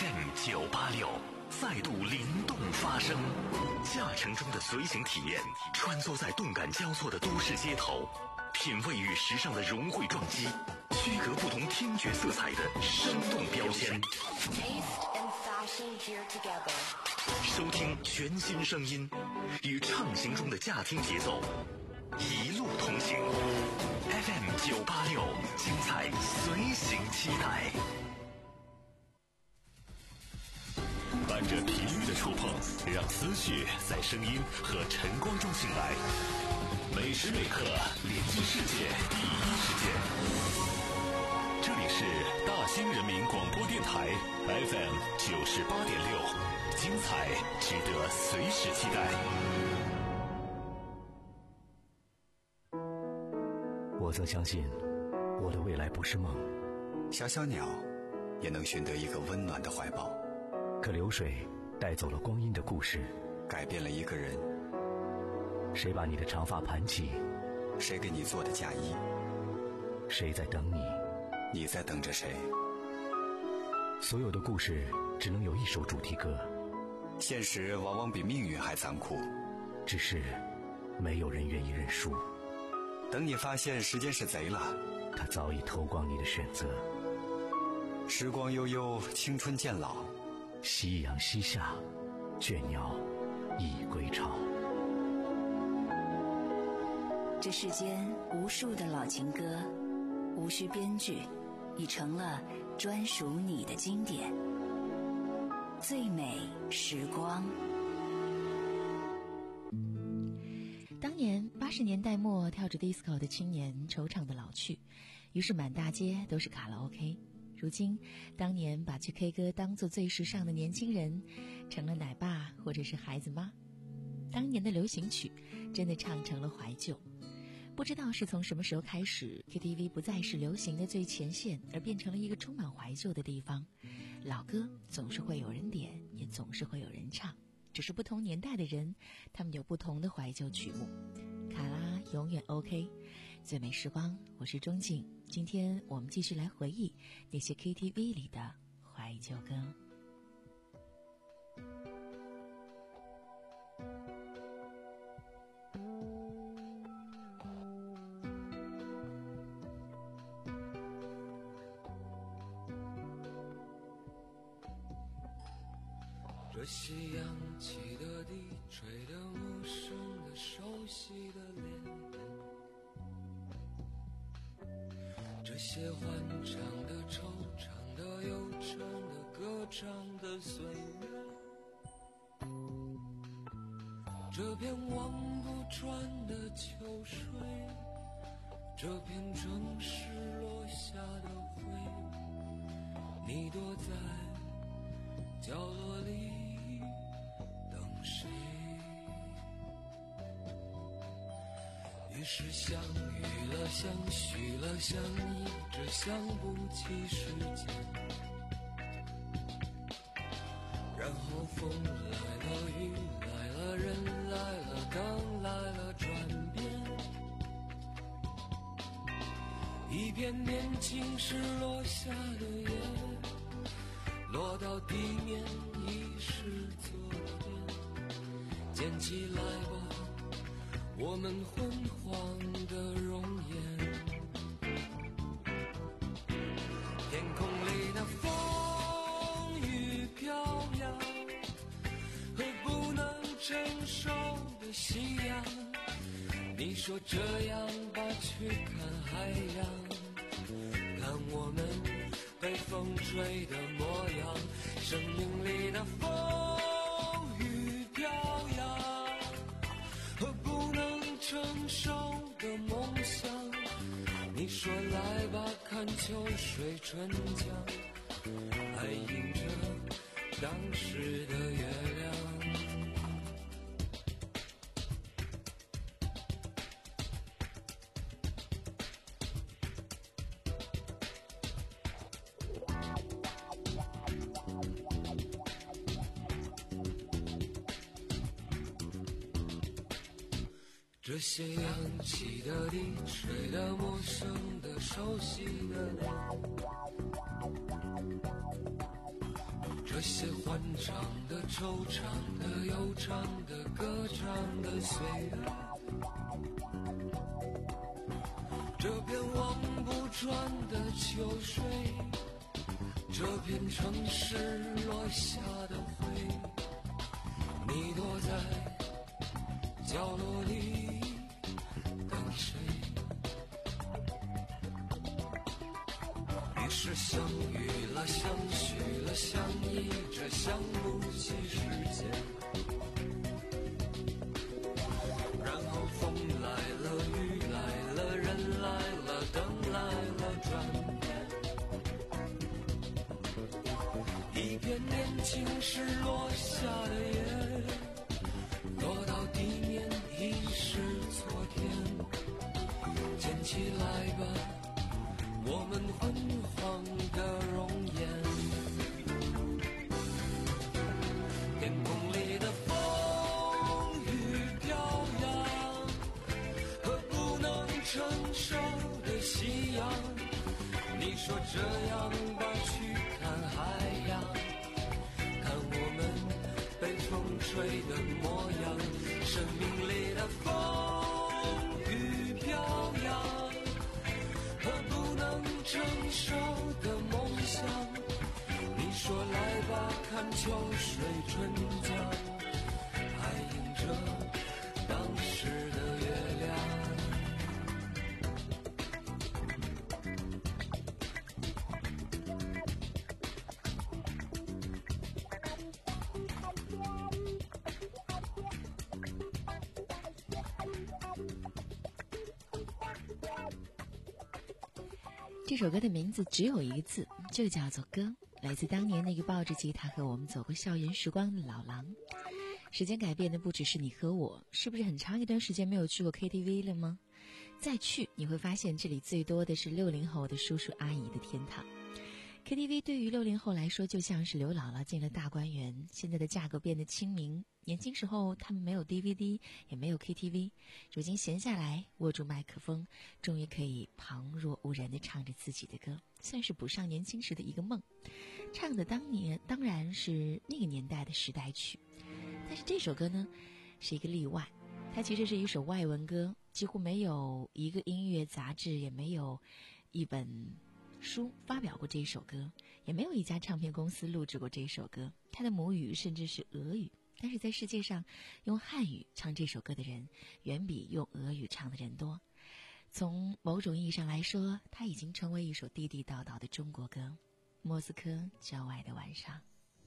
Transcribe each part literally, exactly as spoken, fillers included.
F M 九八六再度灵动发声，驾乘中的随行体验，穿梭在动感交错的都市街头，品味与时尚的融汇撞击，区隔不同听觉色彩的生动标签。收听全新声音，与畅行中的驾听节奏，一路同行。F M 九八六，精彩随行期待。伴着频率的触碰，让思绪在声音和晨光中醒来。每时每刻连接世界第一时间。这里是大兴人民广播电台 F M 九十八点六，精彩值得随时期待。 我曾相信，我的未来不是梦。 小小鸟也能寻得一个温暖的怀抱。 可流水带走了光阴的故事， 改变了一个人。 谁把你的长发盘起？ 谁给你做的嫁衣？ 谁在等你？ 你在等着谁？ 所有的故事只能有一首主题歌。 现实往往比命运还残酷， 只是没有人愿意认输。 等你发现时间是贼了， 他早已偷光你的选择。 时光悠悠，青春渐老， 夕阳西下，倦鸟已归巢。 这世间无数的老情歌，无需编剧，已成了专属你的经典。最美时光。 当年八十年代末跳着 disco 的青年惆怅的老去，于是满大街都是卡拉 OK。如今当年把去 K 歌当作最时尚的年轻人成了奶爸或者是孩子妈。当年的流行曲真的唱成了怀旧。不知道是从什么时候开始， K T V 不再是流行的最前线，而变成了一个充满怀旧的地方。老歌总是会有人点，也总是会有人唱，只是不同年代的人，他们有不同的怀旧曲目。卡拉永远 OK， 最美时光，我是钟静。今天我们继续来回忆那些 K T V 里的怀旧歌。 这夕阳起的地，吹得陌生的熟悉的脸，这些欢唱的惆怅的悠长的歌唱的岁月，这片望不穿的秋水，这片城市落下的灰，你躲在角落里等谁？于是相遇了，相许了，相依，只想不起时间。然后风来了，雨来了，人来了，灯来了，转变。一片年轻时落下的叶，落到地面已是昨天。捡起来吧，我们昏黄的容颜。天空里那风雨飘摇和不能承受的夕阳，你说这样吧，去看海洋，看我们被风吹的模样，生命里的风雨飘摇和不能承受的梦想，你说来吧，看秋水春江，还映着当时的月亮。这些扬起的地，吹得陌生的熟悉的脸，这些欢唱的、惆怅的、悠长的、歌唱的岁月，这片望不穿的秋水，这片城市落下的灰，你躲在角落里等谁？于是相遇了，相许了，相依着，相不起时间。然后风来了，雨来了，人来了，灯来了，转变。一片年轻时落下的叶，落到地面已是昨天。捡起来吧，我们昏黄的容颜。天空里的风雨飘扬，和不能承受的夕阳。你说这样吧，去看海洋，看我们被风吹的模样。生命里的风雨飘扬，和不能承受的梦想。你说来吧，看秋水春江，还映着当时的月亮。 这首歌的名字只有一个字，就叫做歌，来自当年那个抱着吉他和我们走过校园时光的老狼。时间改变的不只是你和我，是不是很长一段时间没有去过 K T V 了吗？再去你会发现这里最多的是六零后的叔叔阿姨的天堂。K T V 对于六零后来说就像是刘姥姥进了大观园，现在的价格变得亲民。年轻时候他们没有 D V D 也没有 K T V， 如今闲下来握住麦克风，终于可以旁若无人地唱着自己的歌，算是补上年轻时的一个梦。唱的当年当然是那个年代的时代曲，但是这首歌呢是一个例外，它其实是一首外文歌，几乎没有一个音乐杂志，也没有一本书发表过这首歌，也没有一家唱片公司录制过这首歌，它的母语甚至是俄语。但是在世界上用汉语唱这首歌的人远比用俄语唱的人多，从某种意义上来说，它已经成为一首地地道道的中国歌。莫斯科郊外的晚上，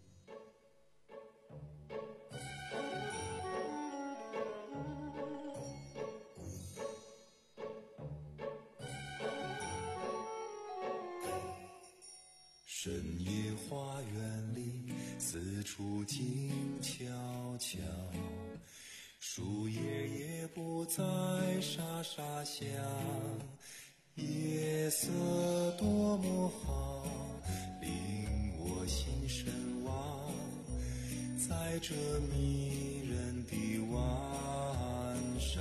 深夜花园里，四处静悄悄，树叶也不再沙沙响。夜色多么好，令我心神往。在这迷人的晚上，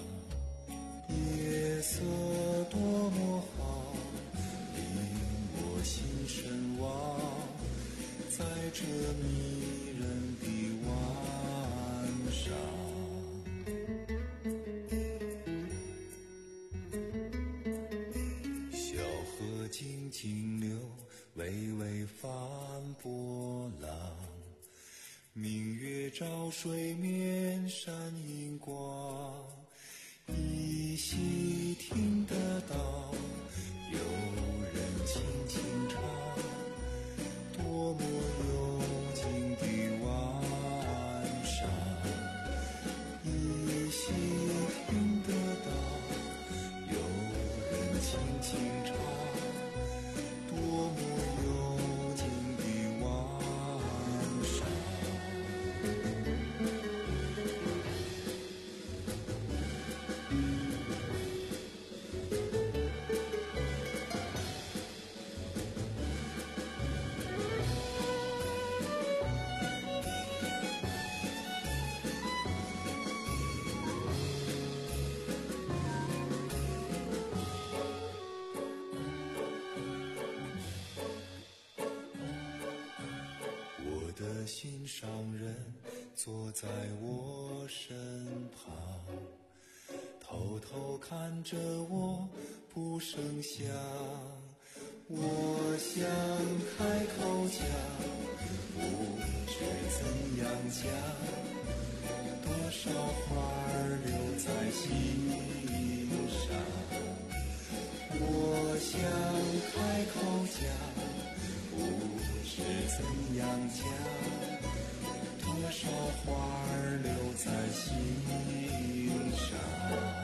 夜色多么好，我心神往，在这迷人的晚上。小河静静流，微微泛波浪。明月照水面闪银光，依稀听得到有人轻轻唱，多么幽静的晚上，依稀听得到有人轻轻唱，多么幽静的晚上。 心上人坐在我身旁，偷偷看着我不声响。我想开口讲，不知怎样讲，多少话儿留在心上。我想开口讲，不知怎样讲，多少话儿留在心上。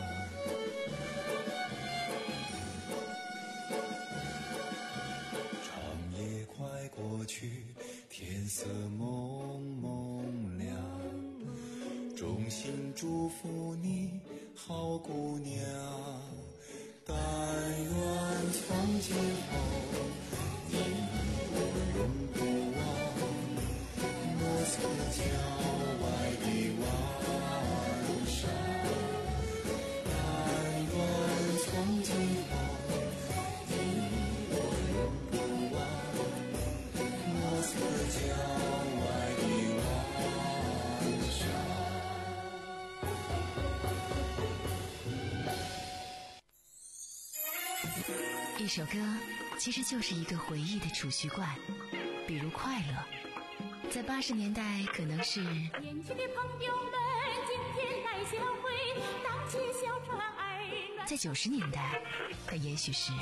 快过去，天色蒙蒙亮，衷心祝福你，好姑娘。但愿从今后你我永不忘莫斯科郊外的晚上。但愿从今后郊外的晚上。 一首歌其实就是一个回忆的储蓄罐，比如快乐，在八十年代可能是年轻的朋友们今天来相会，荡起小船儿暖。 在九十年代它也许是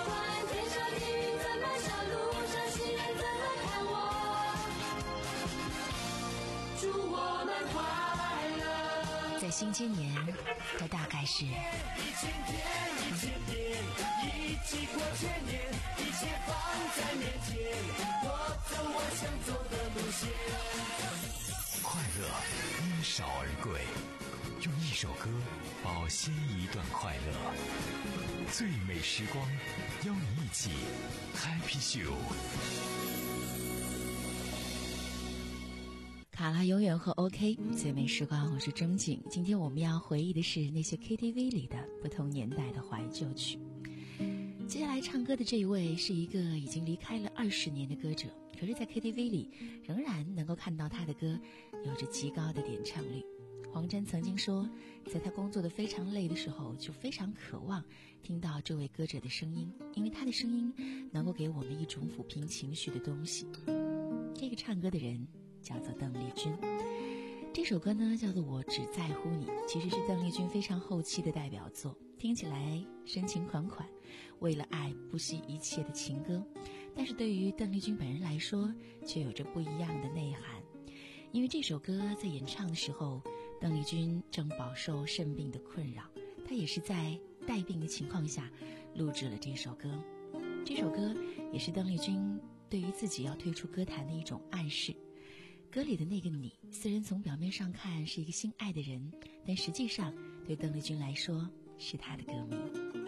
在新千年，它大概是一千天，一千天，一起过千年，一切放在面前，我走我想走的路线。 快乐因少而贵，用一首歌保鲜一段快乐。最美时光，邀你一起 Happy Show。 卡拉永远和 OK 最美时光，我是钟景。今天我们要回忆的是那些 K T V 里的不同年代的怀旧曲。接下来唱歌的这一位是一个已经离开了二十年的歌者，可是在 K T V 里仍然能够看到他的歌有着极高的点唱率。黄沾曾经说，在他工作的非常累的时候，就非常渴望听到这位歌者的声音，因为他的声音能够给我们一种抚平情绪的东西。这个唱歌的人叫做邓丽君，这首歌呢叫做《我只在乎你》，其实是邓丽君非常后期的代表作，听起来深情款款，为了爱不惜一切的情歌。但是对于邓丽君本人来说，却有着不一样的内涵。因为这首歌在演唱的时候，邓丽君正饱受肾病的困扰，她也是在带病的情况下录制了这首歌。这首歌也是邓丽君对于自己要退出歌坛的一种暗示。歌里的那个你，虽然从表面上看是一个心爱的人，但实际上对邓丽君来说是她的歌迷。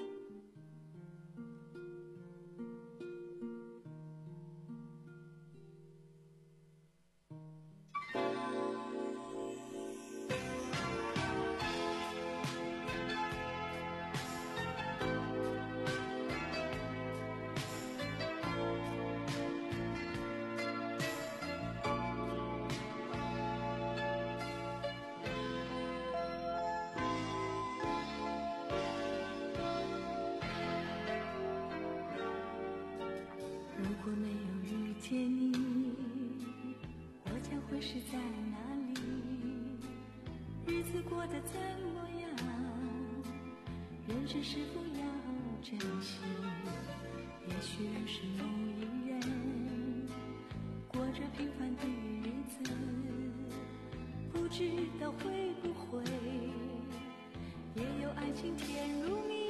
如果没有遇见你，我将会是在哪里？日子过得怎么样？人生是否要珍惜？也许认识某一人，过着平凡的日子，不知道会不会也有爱情甜如蜜。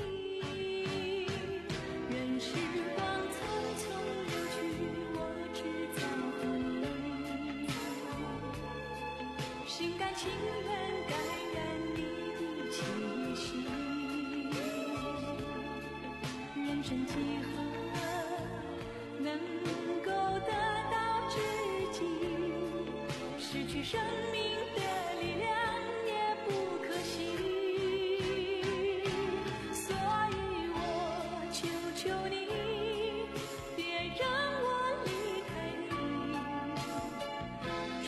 任时光匆匆流去，我只在乎你，心甘情愿感染你的气息。人生几何能够得到知己？失去生命的力量也不可惜。所以我求求你，别让我离开你。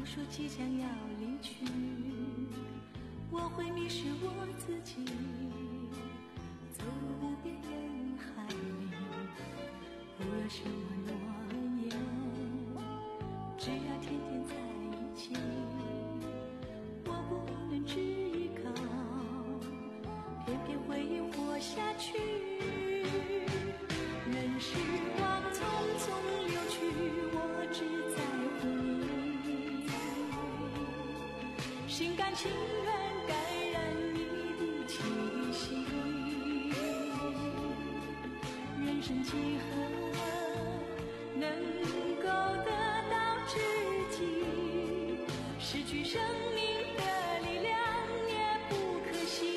都说即将要离去，我会迷失我自己，走入无边人海里，不要什么诺言，只要天天在一起。我不能只依靠，偏偏回忆活下去。任时光匆匆流去，我只在乎你，心甘情愿感染你的气息。人生几何能够得到知己，失去生命的力量也不可惜。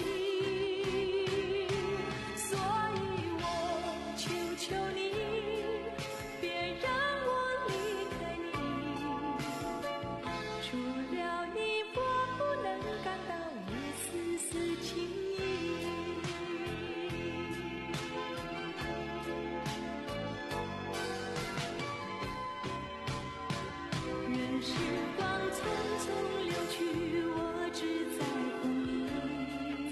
所以我求求你，别让我离开你，除了你我不能感到一丝丝情意。任时光匆匆流去，我只在乎你，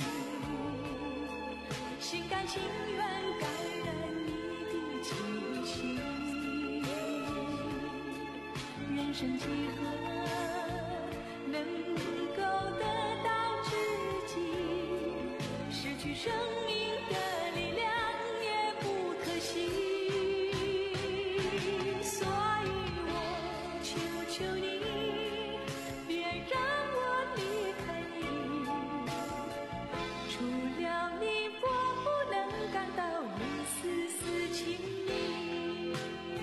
心甘情愿感染你的气息。人生几何能够得到知己，失去生命的力量也不可惜。所以我求求你，别让我离开你，除了你我不能感到一丝丝情意。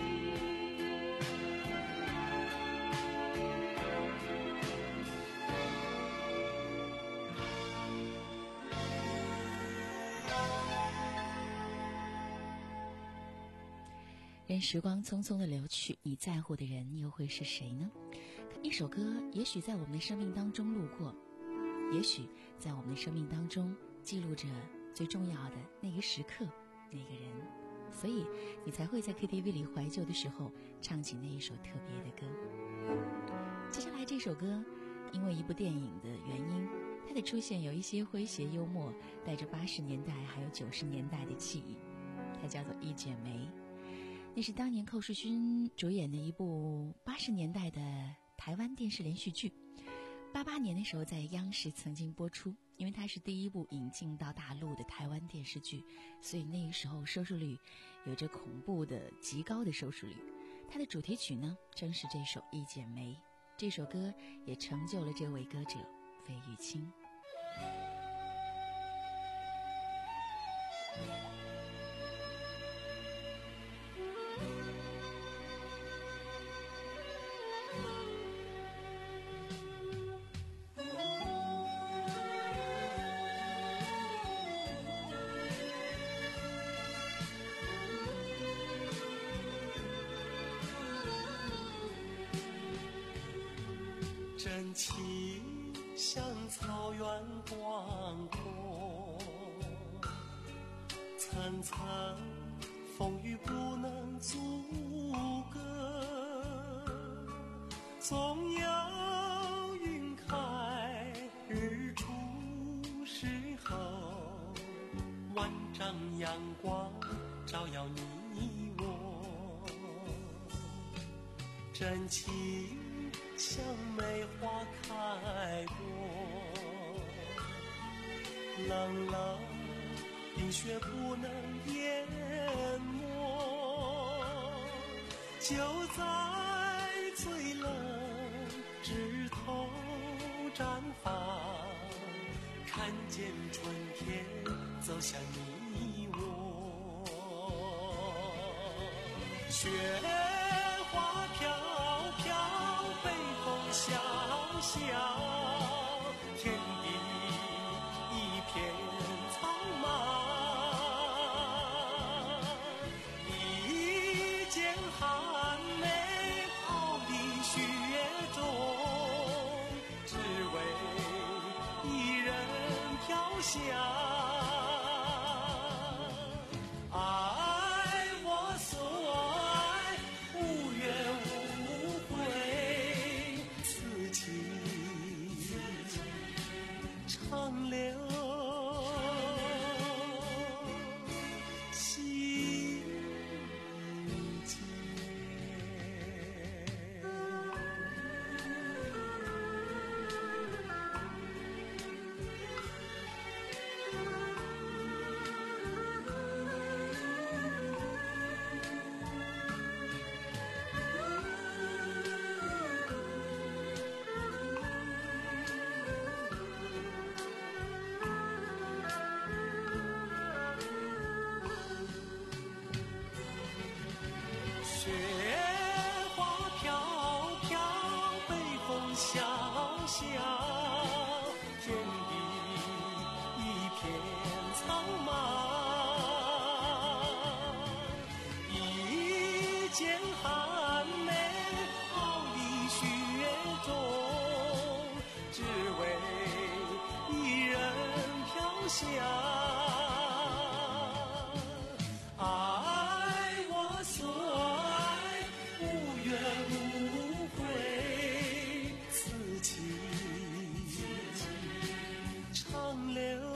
任时光匆匆的流去，你在乎的人又会是谁呢？一首歌也许在我们的生命当中路过，也许在我们的生命当中记录着最重要的那个时刻，那个人，所以你才会在 K T V 里怀旧的时候唱起那一首特别的歌。接下来这首歌因为一部电影的原因，它的出现有一些诙谐幽默，带着八十年代还有九十年代的记忆，它叫做《一剪梅》。那是当年寇世勋主演的一部八十年代的台湾电视连续剧，八八年的时候在央视曾经播出。因为它是第一部引进到大陆的台湾电视剧，所以那个时候收视率有着恐怖的极高的收视率。它的主题曲呢，正是这首《一剪梅》，这首歌也成就了这位歌者费玉清。 真情像草原广阔，层层风雨不能阻隔，总有云开日出时候，万丈阳光照耀你我，真情像梅花开过，冷冷冰雪不能淹没，就在最冷枝头绽放，看见春天走向你我，雪花飘飘，北风萧萧，天地一片苍茫，一剪寒梅抛离雪中，只为一人飘香。爱我所爱，无怨无悔，此下，天地一片苍茫。一剑寒梅傲立雪中，只为一人飘香。爱我所爱，无怨无悔，此情长留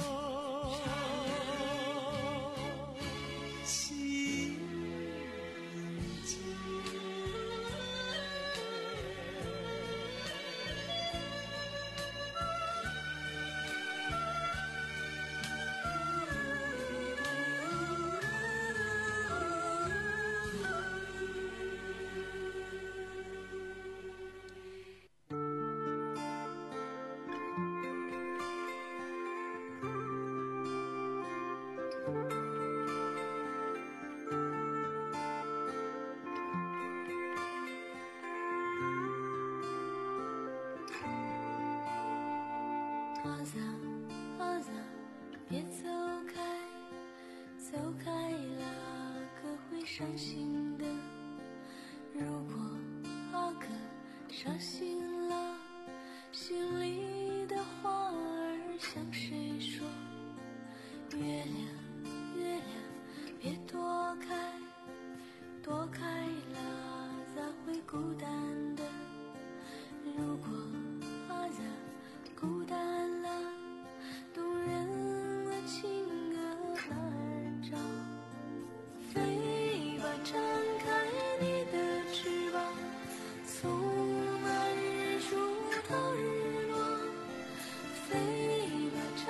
心间。 阿萨阿萨，别走开，走开了可会伤心的。如果阿哥伤心了，心里的话儿向谁说？月亮月亮，别躲开，躲开了咋会孤单的？如果阿萨孤单了，动人的情歌哪儿找？飞吧，展开你的翅膀，从那日出到日落。飞吧，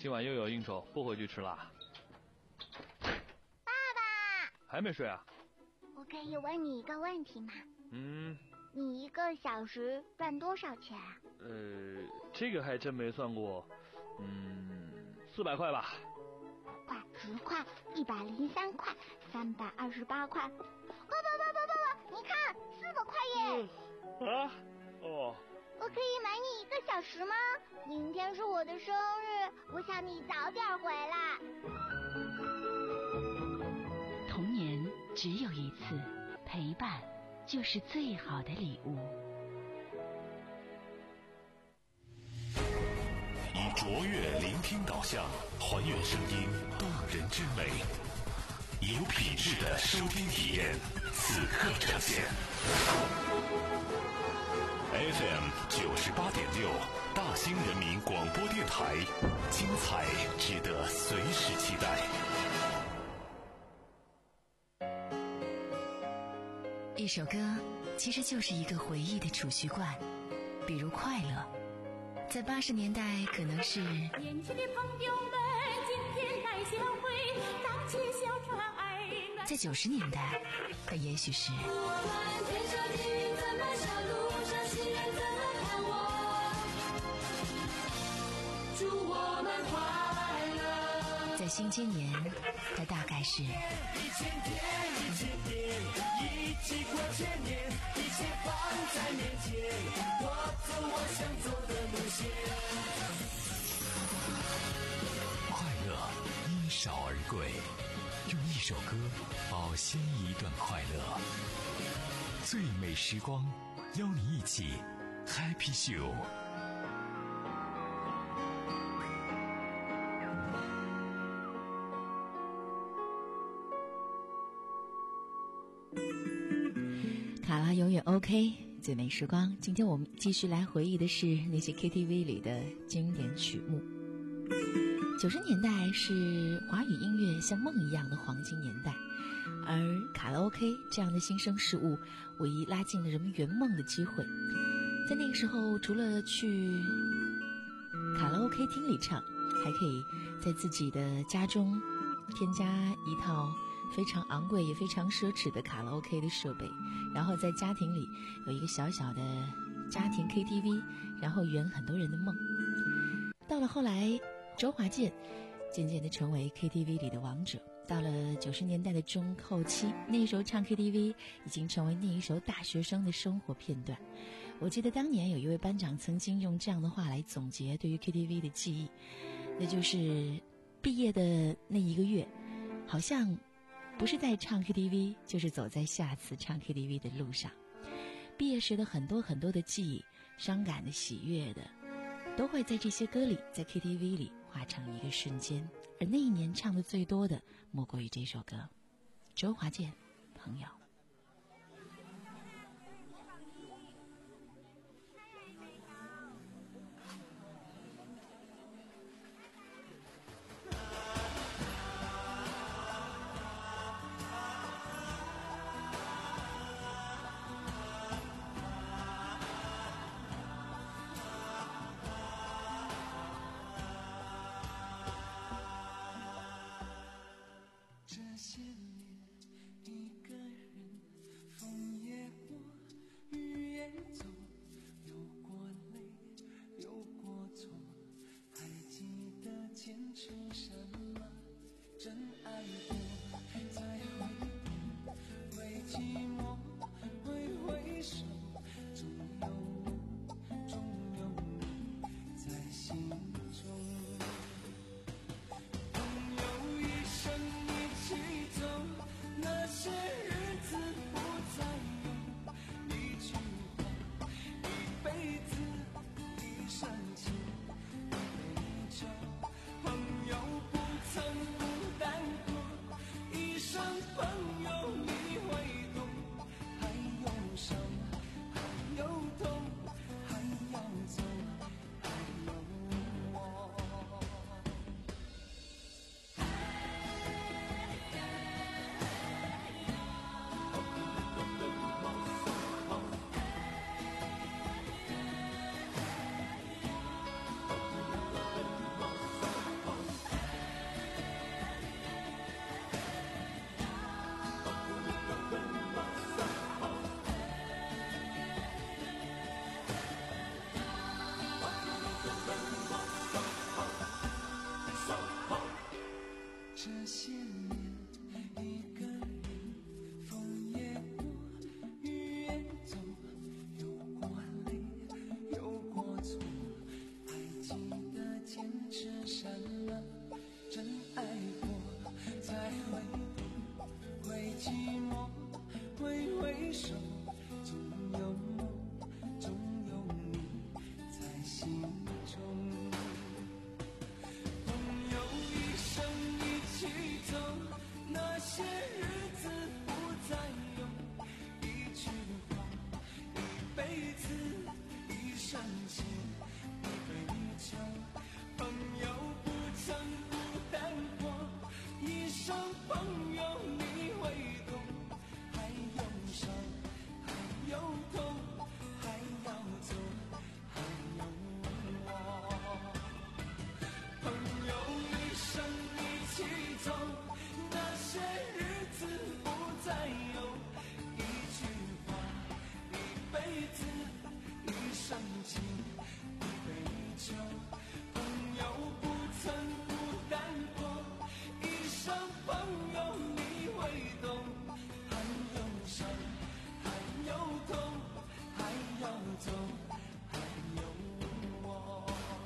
今晚又有应酬，不回去吃啦。 爸爸， 还没睡啊？ 我可以问你一个问题吗？ 嗯。 你一个小时赚多少钱啊？ 呃，这个还真没算过。嗯，四百块吧。 块、十块、一百零三块、三百二十八块。爸爸爸爸爸爸，你看，四百块耶！ 嗯、啊？哦。 我可以买你一个小时吗？明天是我的生日，我想你早点回来。 童年只有一次，陪伴就是最好的礼物。 以卓越聆听导向，还原声音动人之美，有品质的收听体验，此刻呈现。F M 九十八点六，大兴人民广播电台，精彩值得随时期待。 一首歌其实就是一个回忆的储蓄罐，比如快乐，在八十年代可能是年轻的朋友们今天来相会，荡起小船儿暖。 在九十年代它也许是我们天上的云怎么笑，路上行人怎么看我，祝我们快乐。 在新今年它大概是一千天一千天一起过千年，一切放在面前，我走我想走的路线。 快乐因少而贵，用一首歌保鲜一段快乐。最美时光，邀你一起 Happy Show。 卡拉永远 OK， 最美时光。今天我们继续来回忆的是那些 K T V 里的经典曲目。九十年代是华语音乐像梦一样的黄金年代，而卡拉 OK 这样的新生事物，唯一拉近了人们圆梦的机会。在那个时候，除了去卡拉 OK 厅里唱，还可以在自己的家中添加一套非常昂贵也非常奢侈的卡拉 OK 的设备，然后在家庭里有一个小小的家庭 K T V， 然后圆很多人的梦。到了后来，周华健渐渐地成为 K T V 里的王者。到了九十年代的中后期，那时候唱 K T V 已经成为那一首大学生的生活片段。我记得当年有一位班长曾经用这样的话来总结对于 K T V 的记忆，那就是毕业的那一个月，好像不是在唱 K T V， 就是走在下次唱 K T V 的路上。毕业时的很多很多的记忆，伤感的、喜悦的，都会在这些歌里，在 K T V 里化成一个瞬间。而那一年唱的最多的，莫过于这首歌，周华健《朋友》。 这些年一个人生情，一杯酒，朋友不曾孤单过，一生朋友你会懂，还有伤，还有痛，还要走，还有我。朋友一生一起走，那些日子不再有，一句话，一辈子，一生情，一杯酒，朋友不曾孤单过，一生朋友你会懂，还有伤，还有痛，还要走，还有我。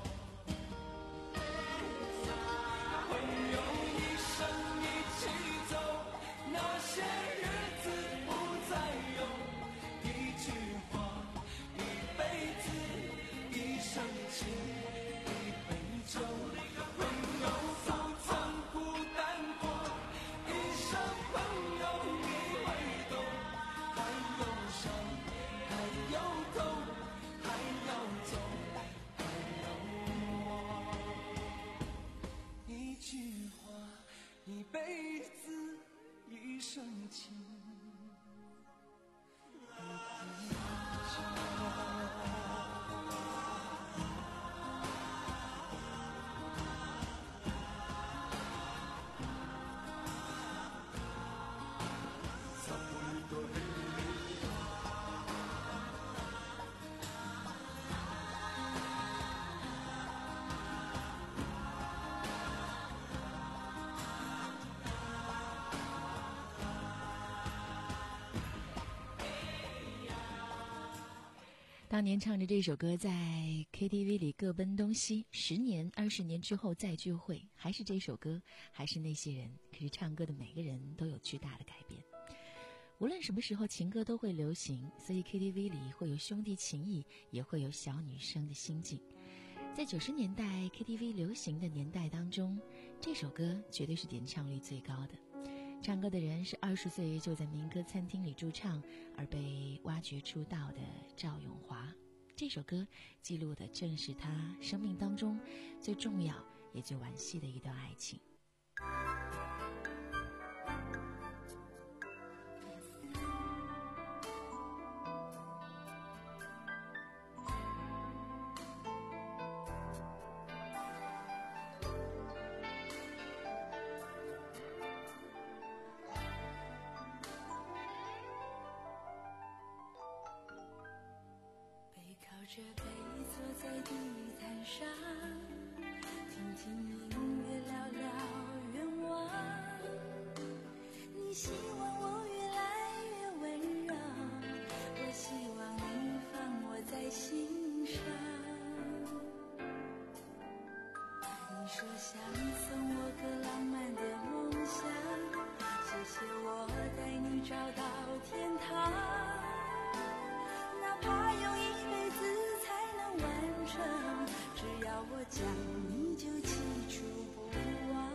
朋友一生一起走，那些日子不再有，一句话，一辈子，一生情，一杯酒。朋友不曾孤单过，一生朋友你会懂，还有伤，还有痛，还要走，还有我。一句话，一辈子，一生情，一杯酒。 当年唱着这首歌在 K T V 里各奔东西，十年二十年之后再聚会，还是这首歌，还是那些人，可是唱歌的每个人都有巨大的改变。无论什么时候情歌都会流行，所以 K T V 里会有兄弟情谊，也会有小女生的心境。在九十年代 K T V 流行的年代当中，这首歌绝对是点唱率最高的。唱歌的人是二十岁就在民歌餐厅里驻唱而被挖掘出道的赵咏华。这首歌记录的正是他生命当中最重要也最惋惜的一段爱情。 靠着背坐在地毯上，听听音乐，聊聊愿望。你希望我越来越温柔，我希望你放我在心上。你说想送我个浪漫的梦想，谢谢我带你找到天堂，哪怕用一辈子才能完成，只要我讲你就记住不忘。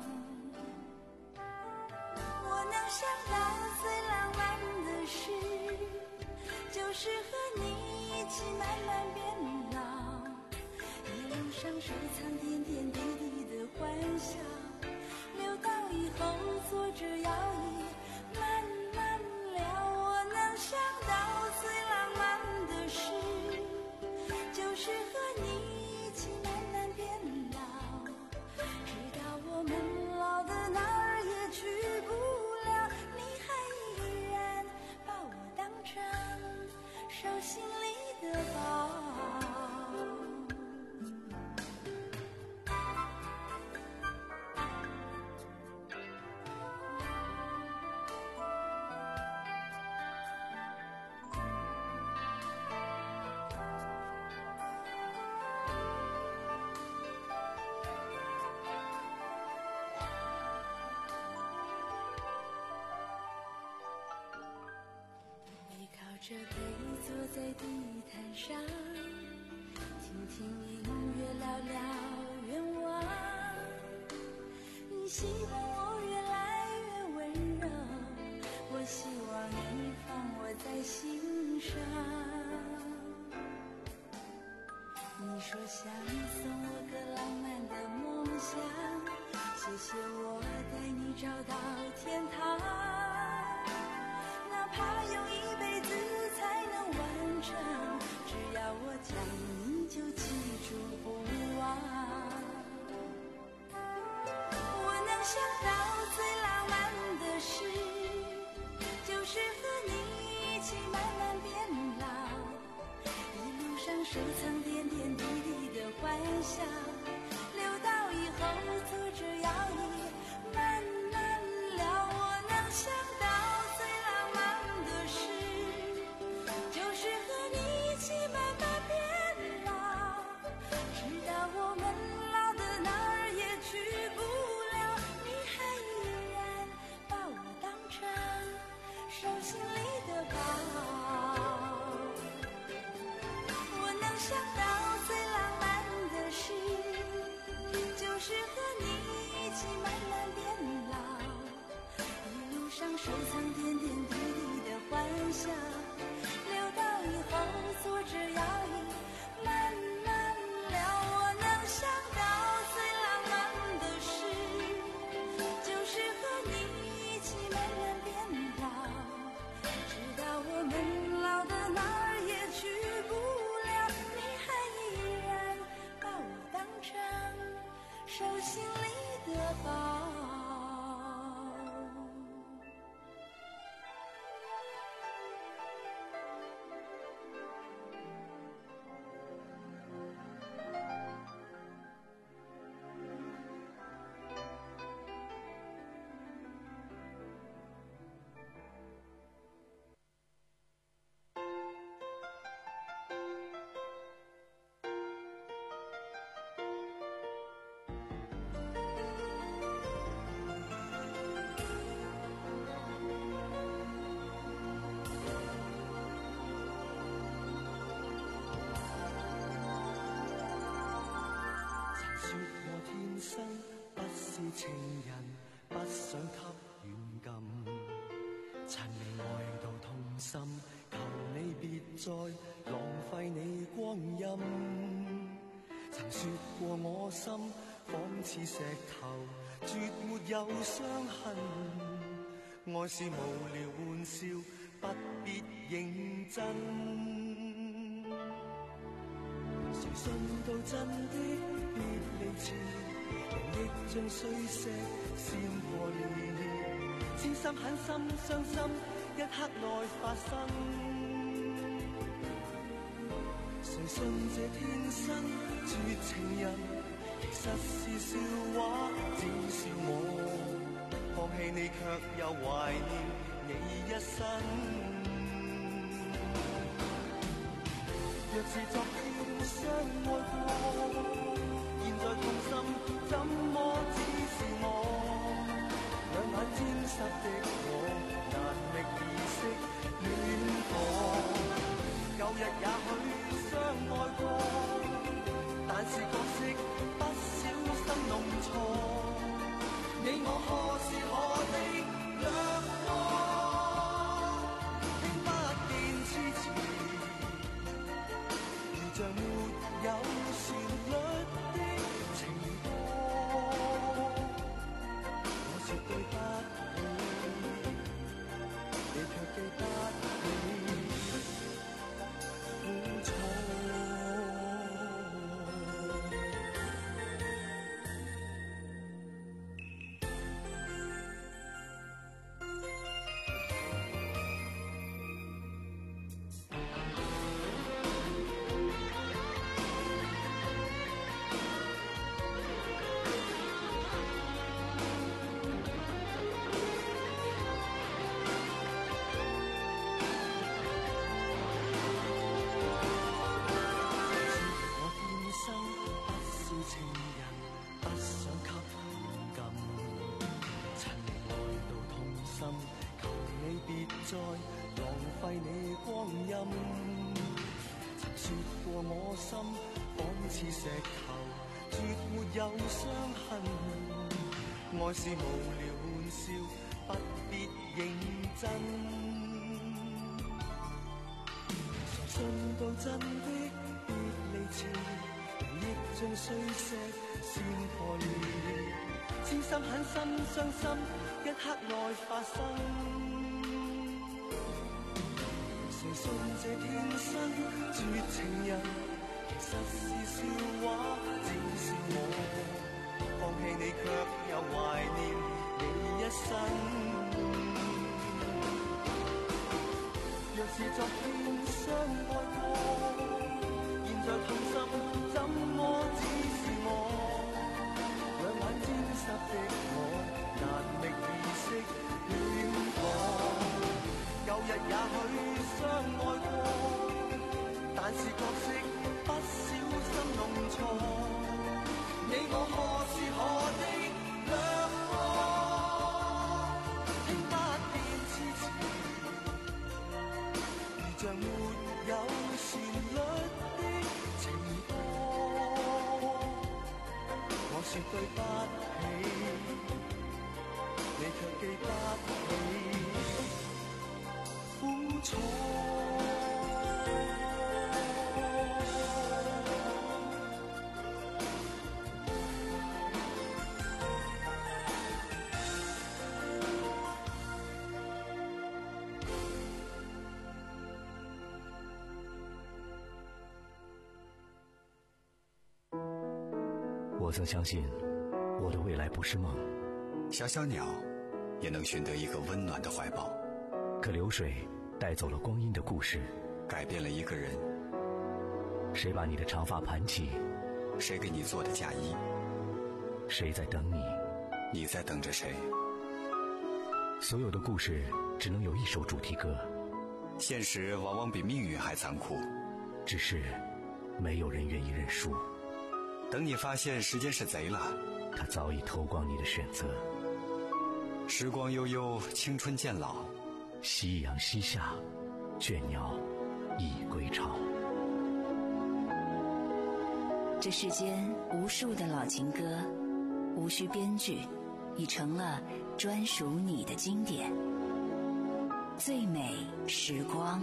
我能想到最浪漫的事，就是和你一起慢慢变老，一路上收藏点点滴滴的欢笑，留到以后坐着摇椅慢慢聊。我能想到最浪漫的事，就是和你一起慢慢变老，直到我们老的哪儿也去不了，你还依然把我当成手心里的宝。这杯坐在地毯上，听听音乐，聊聊愿望。你希望我越来越温柔，我希望你放我在心上。 说想送我个浪漫的梦想，谢谢我带你找到天堂，哪怕用一辈子才能完成，只要我讲你就记住不忘。我能想到最浪漫的事，就是和你一起慢慢变老，一路上收藏点点滴滴的欢笑，留到以后坐着摇椅慢慢聊。我能想到最浪漫的事，就是和你一起慢慢变老，直到我们老的哪儿也去不了，你还依然把我当成手心里的宝。我能想到最浪漫的事，就是和你一起慢慢变老，一路上收藏点点滴滴的欢笑，留到以后坐着摇椅慢慢聊。我能想到最浪漫的事，就是和你一起慢慢变老，直到我们老的哪儿也去不了，你还依然把我当成手心里的宝。 情人不想給軟禁，趁你愛到痛心，求你別再浪費你光陰。曾說過我心仿似石頭，絕沒有傷痕。愛是無聊玩笑，不必認真。誰信到真的別離前，亦像碎石閃破裂，痴心狠心傷心，一刻內發生。誰信這天生絕情人，其實是笑話，只笑我放棄你，卻又懷念你一生。若是昨天相愛過，現在痛心怎麼只是我？兩眼沾濕的我，難覓意識戀火。舊日也許相愛過，但是角色不小心弄錯。你我何時何地若過，聽不見痴詞，如像沒有旋律的情歌。我說對不起，你卻記不起苦楚。再浪費你光陰，曾說過我心仿似石頭，絕沒有傷痕。愛是無聊玩笑，不必認真。誰信到真的別離前， 忆像碎石先破裂，痴心狠心傷心，一刻內發生。誰信這天生絕情人，其實是笑話，只是我放棄你，卻又懷念你一生。若是昨天相愛過，現在痛心怎麼只是我？兩眼沾濕的我，難覓意識戀火。舊日也許相愛過，但是角色不小心弄錯。你我何時何地掠過？聽不見痴纏，如像沒有旋律的情歌。我說對不起，你卻記不起苦楚。 我曾相信我的未来不是梦， 小小鸟也能寻得一个温暖的怀抱。 可流水带走了光阴的故事， 改变了一个人。 谁把你的长发盘起？ 谁给你做的嫁衣？ 谁在等你？ 你在等着谁？ 所有的故事只能有一首主题歌。 现实往往比命运还残酷， 只是没有人愿意认输。 等你发现时间是贼了， 他早已偷光你的选择。 时光悠悠，青春渐老， 夕阳西下，倦鸟已归巢。 这世间无数的老情歌，无需编剧，已成了专属你的经典。最美时光。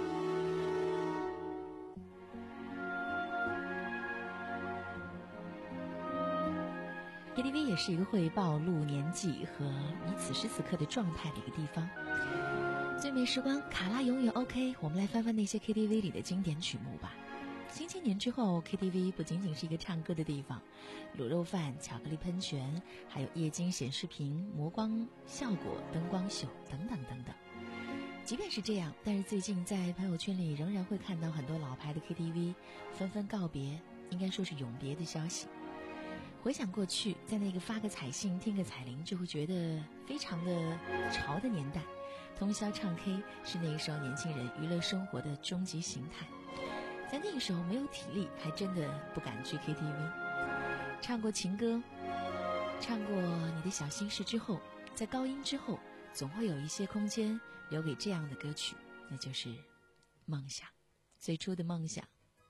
K T V 也是一个会暴露年纪和你此时此刻的状态的一个地方。最美时光，卡拉永远 OK。我们来翻翻那些 K T V 里的经典曲目吧。新青年之后 ，K T V 不仅仅是一个唱歌的地方，卤肉饭、巧克力喷泉，还有液晶显示屏、魔光效果、灯光秀等等等等。即便是这样，但是最近在朋友圈里仍然会看到很多老牌的 K T V 纷纷告别，应该说是永别的消息。回想过去，在那个发个彩信听个彩铃就会觉得非常的潮的年代，通宵唱 K 是那个时候年轻人娱乐生活的终极形态。在那个时候没有体力，还真的不敢去 K T V。 唱过情歌，唱过你的小心事之后，在高音之后总会有一些空间留给这样的歌曲，那就是梦想，最初的梦想。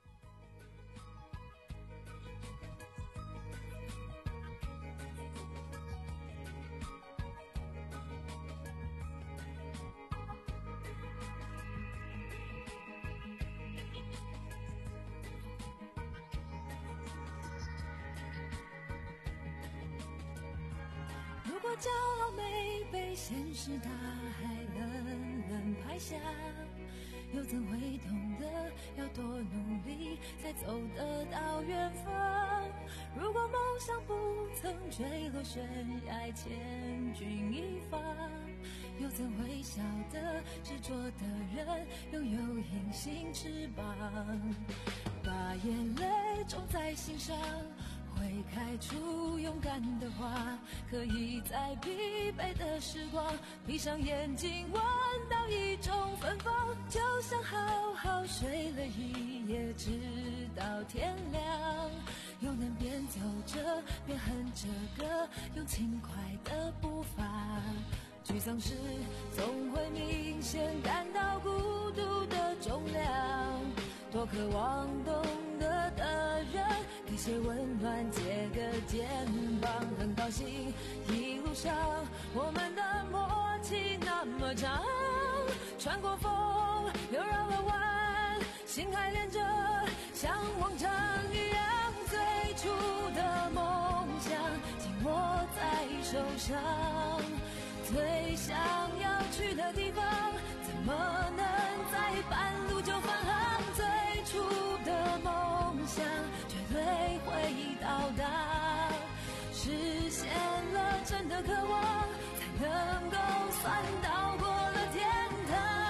如果骄傲没被现实大海冷冷拍下，又怎会懂得要多努力才走得到远方？如果梦想不曾坠落悬崖千钧一发，又怎会晓得执着的人拥有隐形翅膀？把眼泪种在心上，会开出勇敢的花，可以在疲惫的时光闭上眼睛闻到一种芬芳，就像好好睡了一夜直到天亮，又能边走着边哼着歌，用轻快的步伐。沮丧时总会明显感到孤独的重量，多渴望懂得的人给些温暖，借个肩膀。很高兴一路上我们的默契那么长，穿过风又绕了弯，心还连着像往常一样最手上，最想要去的地方，怎么能在半路就返航？最初的梦想绝对会到达，实现了真的渴望，才能够算到过了天堂。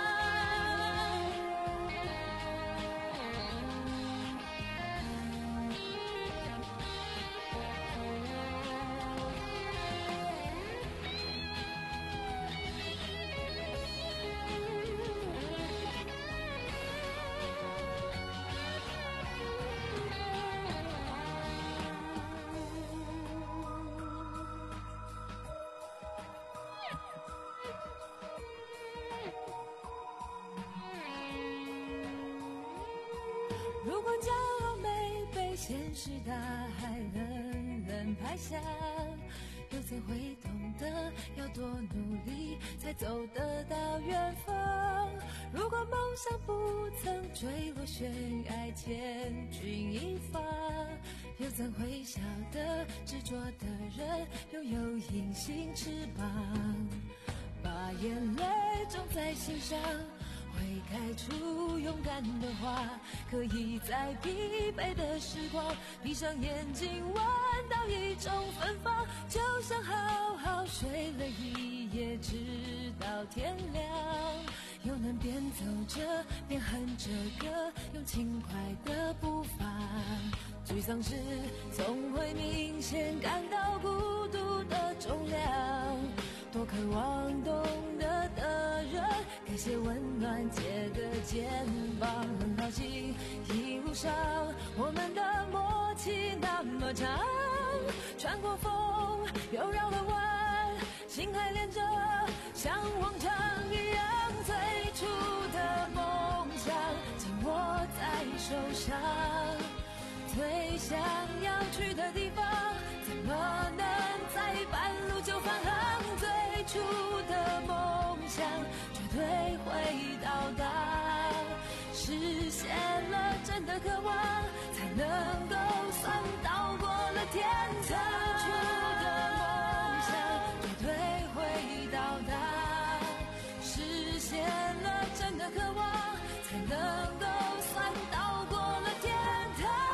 如果骄傲没被现实大海冷冷拍下，又怎会懂得要多努力才走得到远方？如果梦想不曾坠落悬崖，千钧一发，又怎会晓得执着的人拥有隐形翅膀？把眼泪种在心上，会开出勇敢的花，可以在疲惫的时光闭上眼睛闻到一种芬芳，就像好好睡了一夜直到天亮，又能边走着边哼着歌，用轻快的步伐，沮丧时总会明显感到孤独的重量，多渴望懂得的人给些温暖，借个肩膀，很好奇一路上我们的默契那么长，穿过风又绕了弯，心还连着像往常一样，最初的梦想紧握在手上，最想要去的地方，怎么能在半路就返航？最初的梦想绝对会到达，实现了真的渴望，才能够算到过了天堂。最初的梦想绝对会到达，实现了真的渴望，才能够算到过了天堂。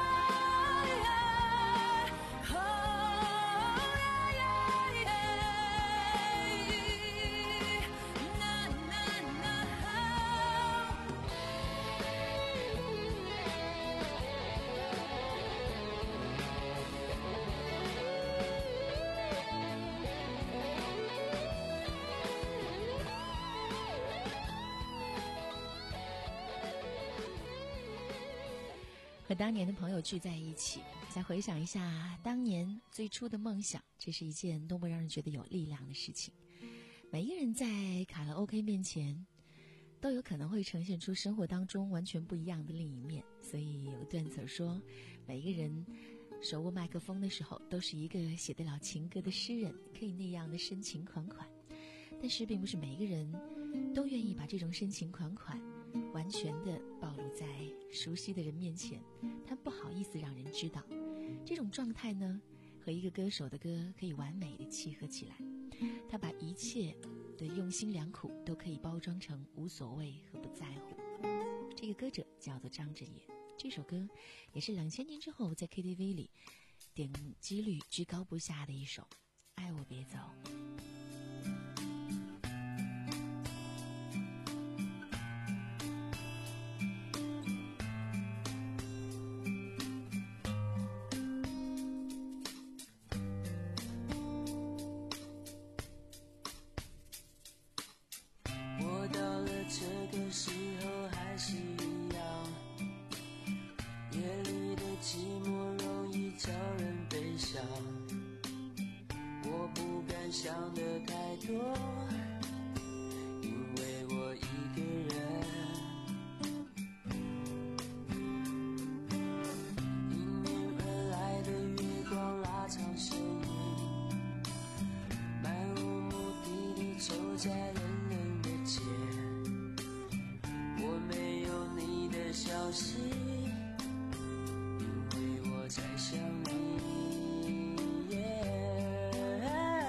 和当年的朋友聚在一起，再回想一下当年最初的梦想，这是一件多么让人觉得有力量的事情。每一个人在卡拉 OK 面前都有可能会呈现出生活当中完全不一样的另一面，所以有个段子说，每一个人手握麦克风的时候都是一个写得了情歌的诗人，可以那样的深情款款，但是并不是每一个人都愿意把这种深情款款完全的暴露在熟悉的人面前，他不好意思让人知道。这种状态呢，和一个歌手的歌可以完美的契合起来，他把一切的用心良苦都可以包装成无所谓和不在乎。这个歌者叫做张震岳，这首歌也是两千年之后在 K T V 里点击率居高不下的一首《爱我别走》。 想的太多，因为我一个人。迎面而来的月光拉长身影，漫无目的地走在冷冷的街。我没有你的消息，因为我在想你。Yeah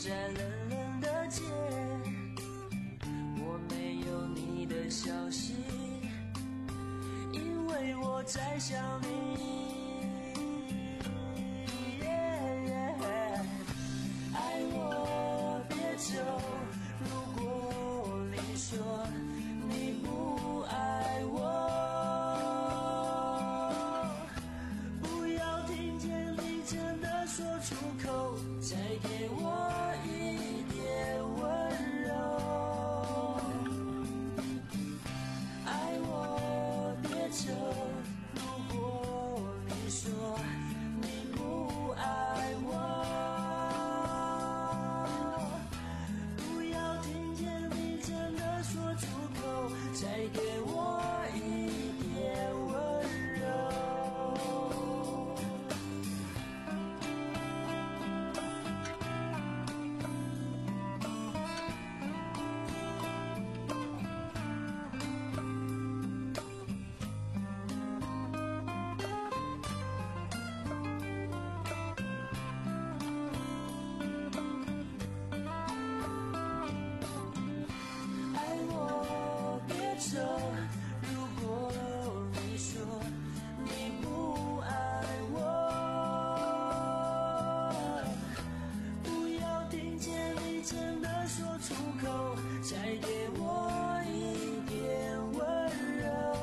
在冷冷的街，我没有你的消息，因为我在想你。爱我别走，如果你说你不爱我，不要听见你真的说出口，再给我一点温柔。爱我别走，如果你说你不爱我，不要听见你真的说出口，再给我一点温柔。爱我别走，如果你说你不爱我，不要听见你真的说出口，再给我一点温柔。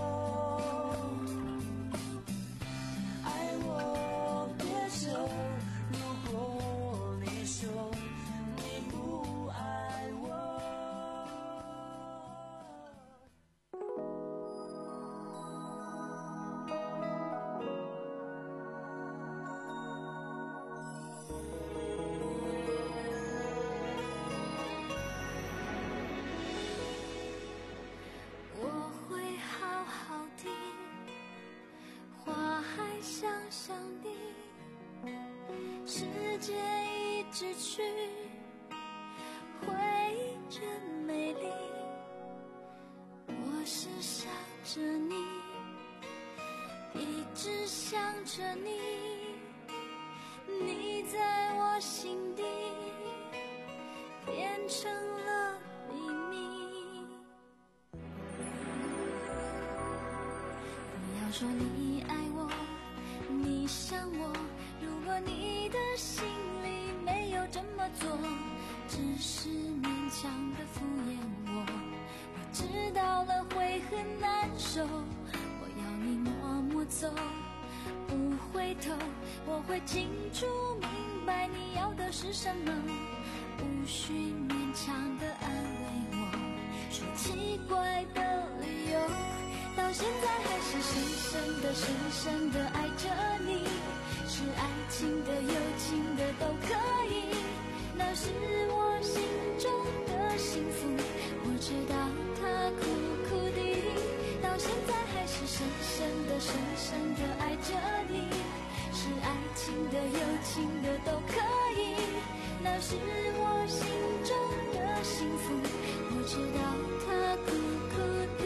爱我别走，如果你说你不爱我。 我会好好的，花还想想你，时间一直去，回忆真美丽。我是想着你，一直想着你，你在我心底变成了秘密。不要说你爱我，你想我，如果你的心里没有这么做，只是勉强的敷衍我，我知道了会很难受。我要你默默走，不回头，我会清楚明白你要的是什么，无需勉强的安慰我，说奇怪的理由，到现在还是深深的深深的爱着你，是爱情的有情的都可以，那是我心中的幸福，我知道它苦苦的，到现在还是深深的深深的爱着你，是爱情的有情的都可以，那是我心中的幸福，我知道它苦苦的。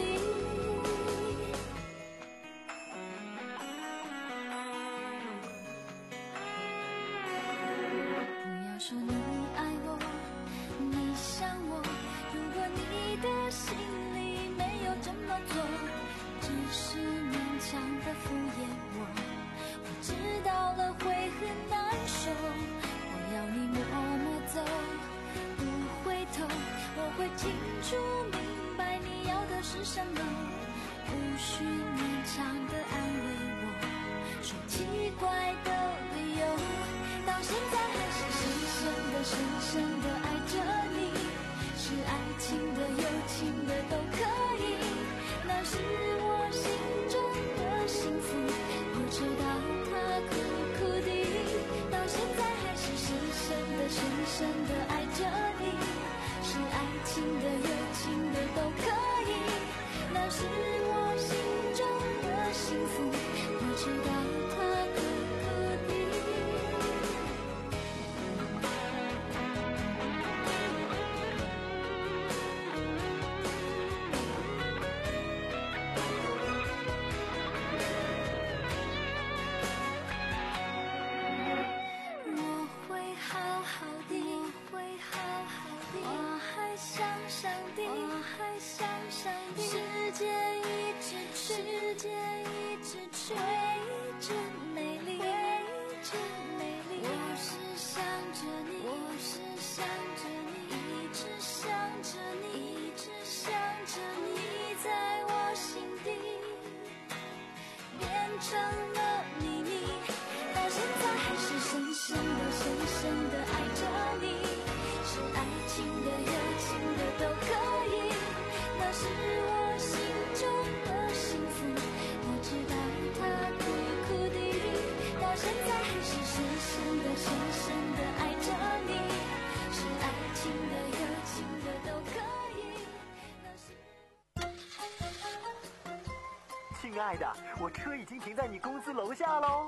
不要说你爱我，你想我，如果你的心里没有这么做，只是勉强的敷衍我，我知道了会很难受。我要你默默走，不回头，我会清楚明白你要的是什么，无需勉强的安慰我，说奇怪的理由，到现在还是深深的深深的爱着你，是爱情的有情的都可以，那是我心中的幸福，我知道它苦苦的，到现在还是深深的深深的爱着你，是爱情的有情的都可以，那是我心中的幸福，我知道它苦苦的。我会好好的，我会好真美丽，回忆真美丽。我是想着你，我是想着你，一直想着你，一直想着你，在我心底变成了秘密，到现在还是深深的深深的爱着你，是爱情的有情的都可以，那是我心中的心思，我知道它苦苦的，到现在还是深深的深深的爱着你，是爱情的有情的都可以，那是。 亲爱的，我车已经停在你公司楼下喽。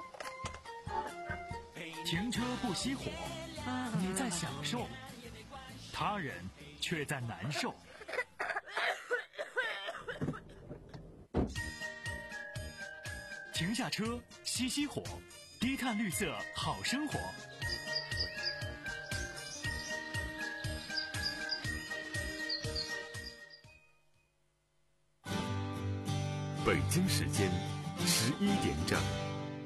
停车不熄火，你在享受，他人却在难受。停下车，熄熄火，低碳绿色好生活。 北京时间十一点整。